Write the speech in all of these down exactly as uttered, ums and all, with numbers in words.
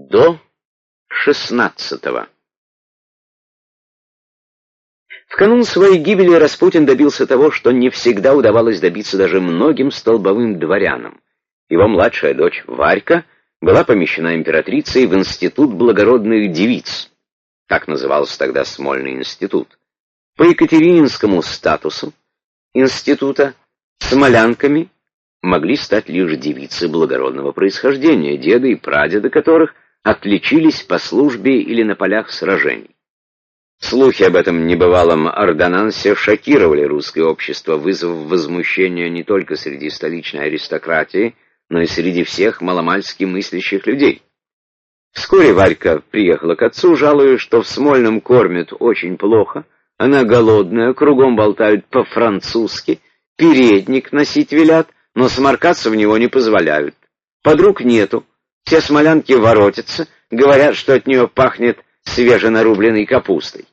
До шестнадцатого. В канун своей гибели Распутин добился того, что не всегда удавалось добиться даже многим столбовым дворянам. Его младшая дочь Варька была помещена императрицей в Институт благородных девиц. Так назывался тогда Смольный институт. По екатерининскому статусу института смолянками могли стать лишь девицы благородного происхождения, деды и прадеды которых отличились по службе или на полях сражений. Слухи об этом небывалом ордонансе шокировали русское общество, вызвав возмущение не только среди столичной аристократии, но и среди всех маломальски мыслящих людей. Вскоре Варька приехала к отцу, жалуясь, что в Смольном кормят очень плохо, она голодная, кругом болтают по-французски, передник носить велят, но сморкаться в него не позволяют. Подруг нету, все смолянки воротятся, говорят, что от нее пахнет свеженарубленной капустой.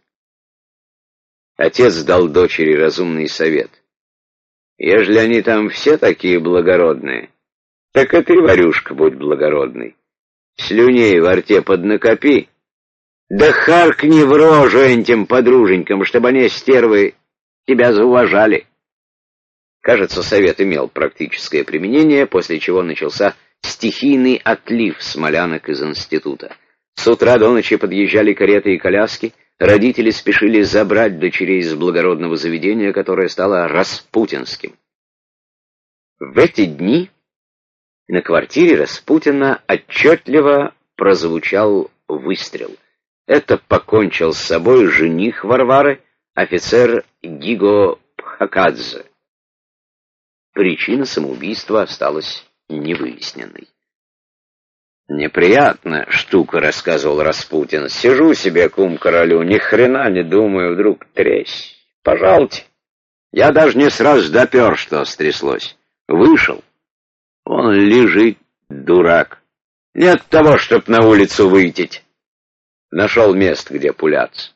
Отец дал дочери разумный совет. Ежели они там все такие благородные, так и ты, Варюшка, будь благородный. Слюней во рте поднакопи, да харкни в рожу этим подруженькам, чтобы они, стервы, тебя зауважали. Кажется, совет имел практическое применение, после чего начался стихийный отлив смолянок из института. С утра до ночи подъезжали кареты и коляски, родители спешили забрать дочерей из благородного заведения, которое стало распутинским. В эти дни на квартире Распутина отчетливо прозвучал выстрел. Это покончил с собой жених Варвары, офицер Гиго Пхакадзе. Причина самоубийства осталась невыясненной. «Неприятная штука», — рассказывал Распутин. «Сижу себе, кум королю, ни хрена не думаю, вдруг тресь. Пожалуйте. Я даже не сразу допер, что стряслось. Вышел. Он лежит, дурак. Нет того, чтоб на улицу выйти. Нашел место, где пуляться».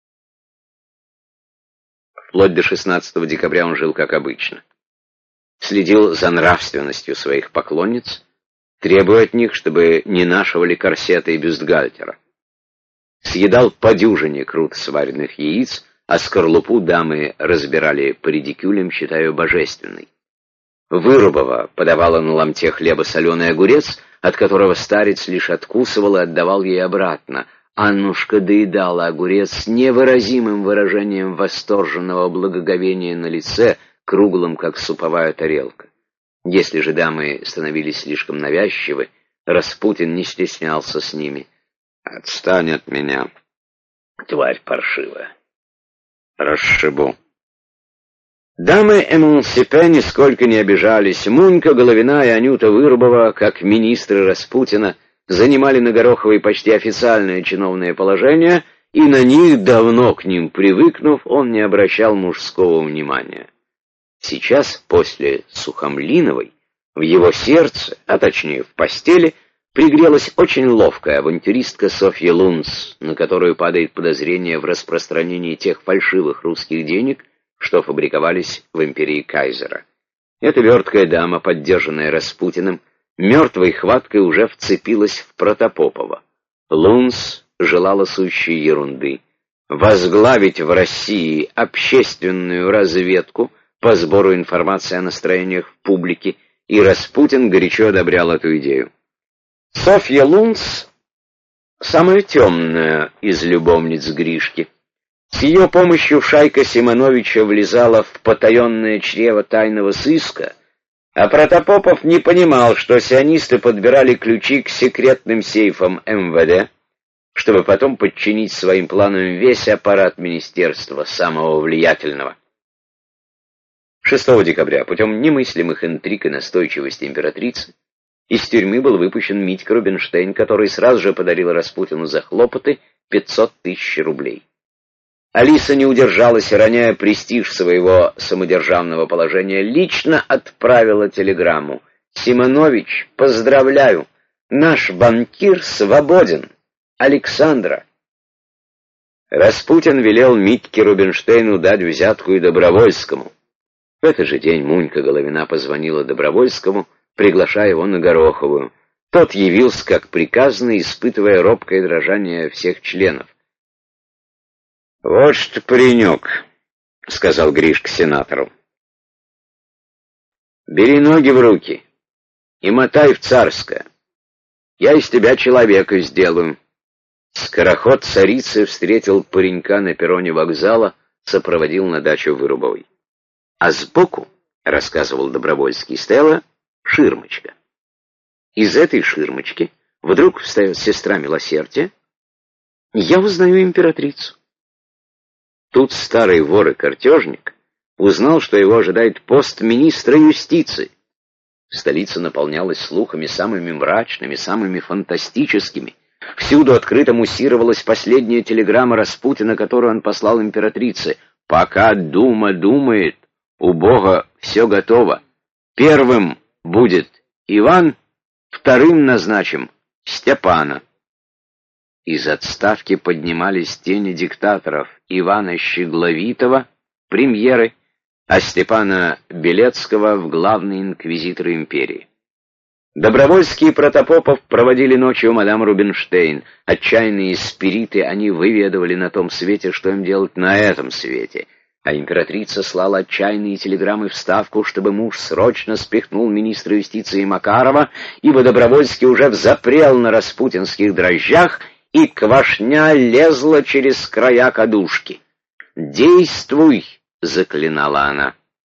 Вплоть до шестнадцатого декабря он жил как обычно. Следил за нравственностью своих поклонниц, требуя от них, чтобы не нашивали корсета и бюстгальтера. Съедал по дюжине круто сваренных яиц, а скорлупу дамы разбирали по редикюлям, считая божественной. Вырубова подавала на ломте хлеба соленый огурец, от которого старец лишь откусывал и отдавал ей обратно. Аннушка доедала огурец с невыразимым выражением восторженного благоговения на лице, круглым, как суповая тарелка. Если же дамы становились слишком навязчивы, Распутин не стеснялся с ними. «Отстань от меня, тварь паршивая. Расшибу». Дамы эмансипе нисколько не обижались. Мунька Головина и Анюта Вырубова, как министры Распутина, занимали на Гороховой почти официальное чиновное положение, и на них, давно к ним привыкнув, он не обращал мужского внимания. Сейчас, после Сухомлиновой, в его сердце, а точнее в постели, пригрелась очень ловкая авантюристка Софья Лунц, на которую падает подозрение в распространении тех фальшивых русских денег, что фабриковались в империи Кайзера. Эта верткая дама, поддержанная Распутиным, мертвой хваткой уже вцепилась в Протопопова. Лунц желала сущей ерунды — возглавить в России общественную разведку по сбору информации о настроениях в публике, и Распутин горячо одобрял эту идею. Софья Лунц — самая темная из любовниц Гришки. С ее помощью шайка Симоновича влезала в потаенное чрево тайного сыска, а Протопопов не понимал, что сионисты подбирали ключи к секретным сейфам эм вэ дэ, чтобы потом подчинить своим планам весь аппарат министерства, самого влиятельного. шестого декабря, путем немыслимых интриг и настойчивости императрицы, из тюрьмы был выпущен Митька Рубинштейн, который сразу же подарил Распутину за хлопоты пятьсот тысяч рублей. Алиса не удержалась и, роняя престиж своего самодержавного положения, лично отправила телеграмму: «Симонович, поздравляю! Наш банкир свободен! Александра!» Распутин велел Митьке Рубинштейну дать взятку и Добровольскому. В этот же день Мунька Головина позвонила Добровольскому, приглашая его на Гороховую. Тот явился, как приказано, испытывая робкое дрожание всех членов. «Вот что, паренек», — сказал Гришка сенатору, — «бери ноги в руки и мотай в Царское. Я из тебя человека сделаю». Скороход царицы встретил паренька на перроне вокзала, сопроводил на дачу Вырубовой. А сбоку, — рассказывал Добровольский, — стояла ширмочка. Из этой ширмочки вдруг встает сестра Милосердия. Я узнаю императрицу. Тут старый вор и картежник узнал, что его ожидает пост министра юстиции. Столица наполнялась слухами самыми мрачными, самыми фантастическими. Всюду открыто муссировалась последняя телеграмма Распутина, которую он послал императрице. «Пока дума думает, у Бога все готово. Первым будет Иван, вторым назначим Степана». Из отставки поднимались тени диктаторов Ивана Щегловитова, премьеры, а Степана Белецкого в главный инквизитор империи. Добровольский и Протопопов проводили ночью у мадам Рубинштейн. Отчаянные спириты, они выведывали на том свете, что им делать на этом свете. А императрица слала отчаянные телеграммы в Ставку, чтобы муж срочно спихнул министра юстиции Макарова, ибо Добровольский уже взапрел на распутинских дрожжах, и квашня лезла через края кадушки. «Действуй!» — заклинала она.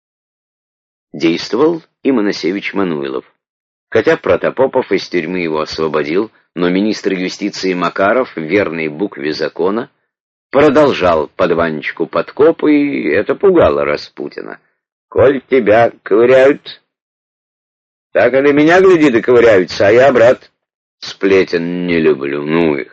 Действовал и Моносевич Мануилов. Хотя Протопопов из тюрьмы его освободил, но министр юстиции Макаров, верный букве закона, продолжал под Ванечку подкопы, и это пугало Распутина. «Коль тебя ковыряют, так и на меня, гляди, да ковыряются, а я, брат, сплетен не люблю, ну их».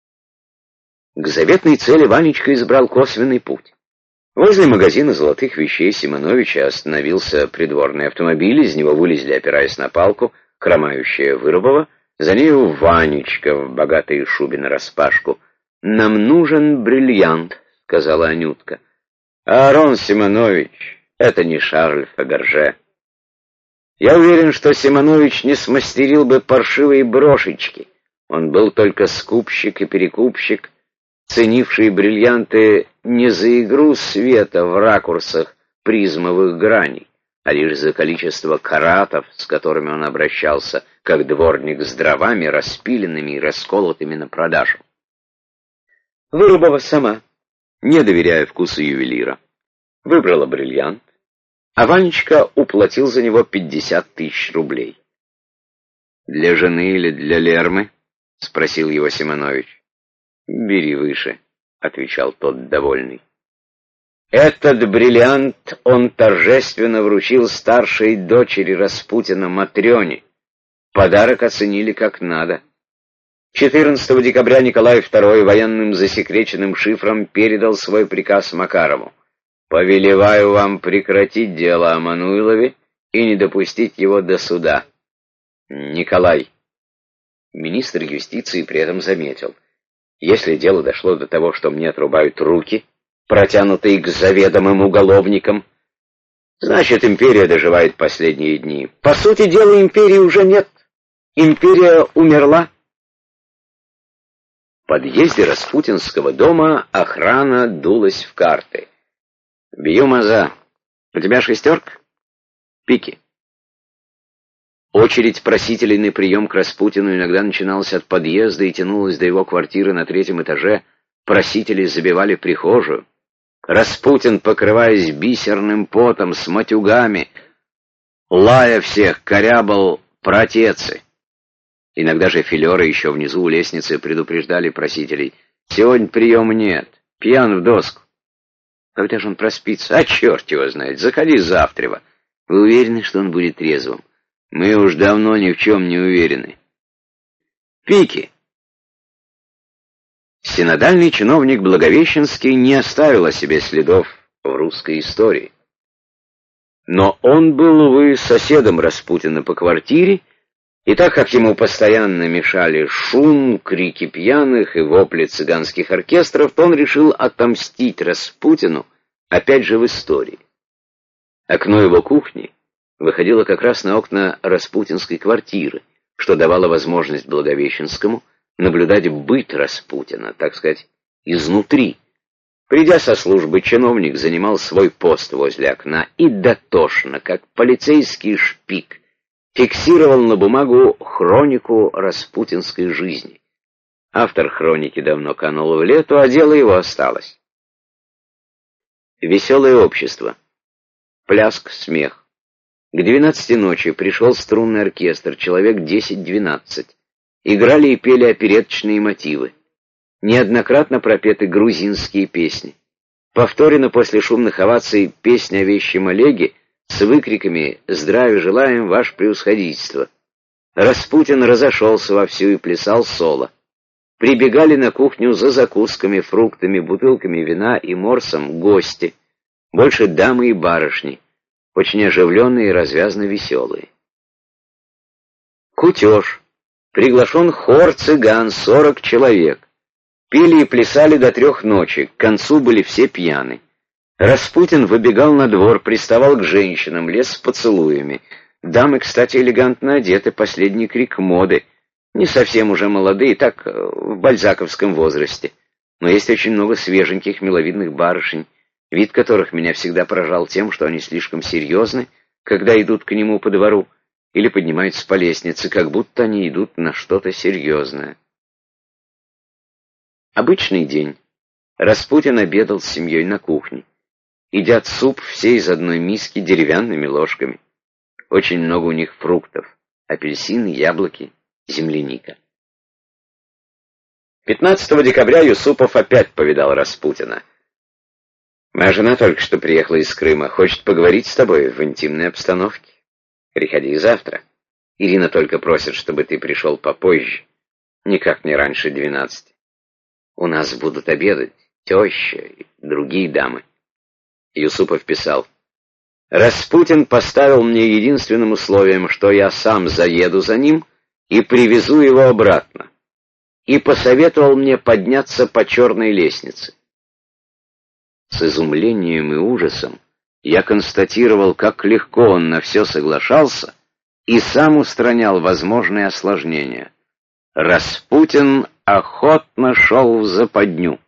К заветной цели Ванечка избрал косвенный путь. Возле магазина золотых вещей Симоновича остановился придворный автомобиль, из него вылезли, опираясь на палку, хромающая Вырубова, за нею Ванечка в богатой шубе нараспашку. «Нам нужен бриллиант», — сказала Анютка. «Аарон Симонович, это не Шарль Фаберже. Я уверен, что Симонович не смастерил бы паршивые брошечки. Он был только скупщик и перекупщик, ценивший бриллианты не за игру света в ракурсах призмовых граней, а лишь за количество каратов, с которыми он обращался, как дворник с дровами, распиленными и расколотыми на продажу. Вырубова сама, не доверяя вкусу ювелира, выбрала бриллиант, а Ванечка уплатил за него пятьдесят тысяч рублей. «Для жены или для Лермы?» — спросил его Симонович. «Бери выше», — отвечал тот, довольный. Этот бриллиант он торжественно вручил старшей дочери Распутина Матрёне. Подарок оценили как надо. четырнадцатого декабря Николай второй военным засекреченным шифром передал свой приказ Макарову. «Повелеваю вам прекратить дело о Мануилове и не допустить его до суда. Николай». Министр юстиции при этом заметил: «Если дело дошло до того, что мне отрубают руки, протянутые к заведомым уголовникам, значит, империя доживает последние дни. По сути дела, империи уже нет. Империя умерла». В подъезде Распутинского дома охрана дулась в карты. «Бью маза. У тебя шестерка?» «Пики». Очередь просителей на прием к Распутину иногда начиналась от подъезда и тянулась до его квартиры на третьем этаже. Просители забивали прихожую. Распутин, покрываясь бисерным потом, с матюгами, лая всех, корябал протецы. Иногда же филеры еще внизу у лестницы предупреждали просителей: «Сегодня приема нет, пьян в доску». Когда же он проспится? А черт его знает, заходи завтра. Вы уверены, что он будет трезвым? Мы уж давно ни в чем не уверены. Пики. Синодальный чиновник Благовещенский не оставил о себе следов в русской истории. Но он был, увы, соседом Распутина по квартире, и так как ему постоянно мешали шум, крики пьяных и вопли цыганских оркестров, то он решил отомстить Распутину, опять же в истории. Окно его кухни выходило как раз на окна распутинской квартиры. что давало возможность Благовещенскому наблюдать быт Распутина, так сказать, изнутри. Придя со службы, чиновник занимал свой пост возле окна и дотошно, как полицейский шпик, фиксировал на бумагу хронику распутинской жизни. Автор хроники давно канул в лету, а дело его осталось. Веселое общество. Пляск, смех. К двенадцати ночи пришел струнный оркестр, человек десять-двенадцать. Играли и пели опереточные мотивы. Неоднократно пропеты грузинские песни. Повторено после шумных оваций песня о вещем Олеге с выкриками «Здравия желаем, ваше превосходительство». Распутин разошелся вовсю и плясал соло. Прибегали на кухню за закусками, фруктами, бутылками вина и морсом гости, больше дамы и барышни, очень оживленные и развязно веселые. Кутеж. Приглашен хор цыган, сорок человек. Пели и плясали до трех ночи, к концу были все пьяны. Распутин выбегал на двор, приставал к женщинам, лез с поцелуями. Дамы, кстати, элегантно одеты, последний крик моды. Не совсем уже молодые, так, в бальзаковском возрасте. Но есть очень много свеженьких, миловидных барышень, вид которых меня всегда поражал тем, что они слишком серьезны, когда идут к нему по двору, или поднимаются по лестнице, как будто они идут на что-то серьезное. Обычный день. Распутин обедал с семьей на кухне. Едят суп все из одной миски деревянными ложками. Очень много у них фруктов. Апельсины, яблоки, земляника. пятнадцатого декабря Юсупов опять повидал Распутина. «Моя жена только что приехала из Крыма. Хочет поговорить с тобой в интимной обстановке. Приходи завтра. Ирина только просит, чтобы ты пришел попозже. Никак не раньше двенадцати. У нас будут обедать теща и другие дамы». Юсупов писал: «Распутин поставил мне единственным условием, что я сам заеду за ним и привезу его обратно, и посоветовал мне подняться по черной лестнице». С изумлением и ужасом я констатировал, как легко он на все соглашался и сам устранял возможные осложнения. Распутин охотно шел в западню.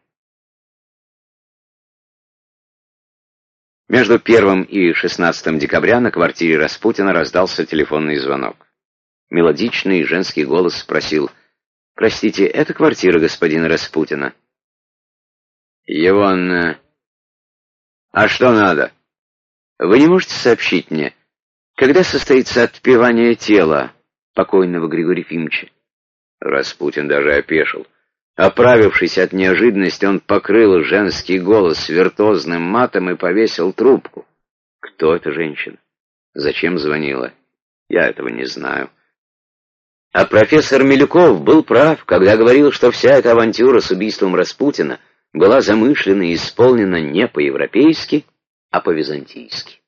Между первым и шестнадцатым декабря на квартире Распутина раздался телефонный звонок. Мелодичный женский голос спросил: «Простите, это квартира господина Распутина?» «Иван... А что надо? Вы не можете сообщить мне, когда состоится отпевание тела покойного Григория Ефимовича?» Распутин даже опешил. Оправившись от неожиданности, он покрыл женский голос виртуозным матом и повесил трубку. «Кто эта женщина? Зачем звонила? Я этого не знаю». А профессор Милюков был прав, когда говорил, что вся эта авантюра с убийством Распутина была замышлена и исполнена не по-европейски, а по-византийски.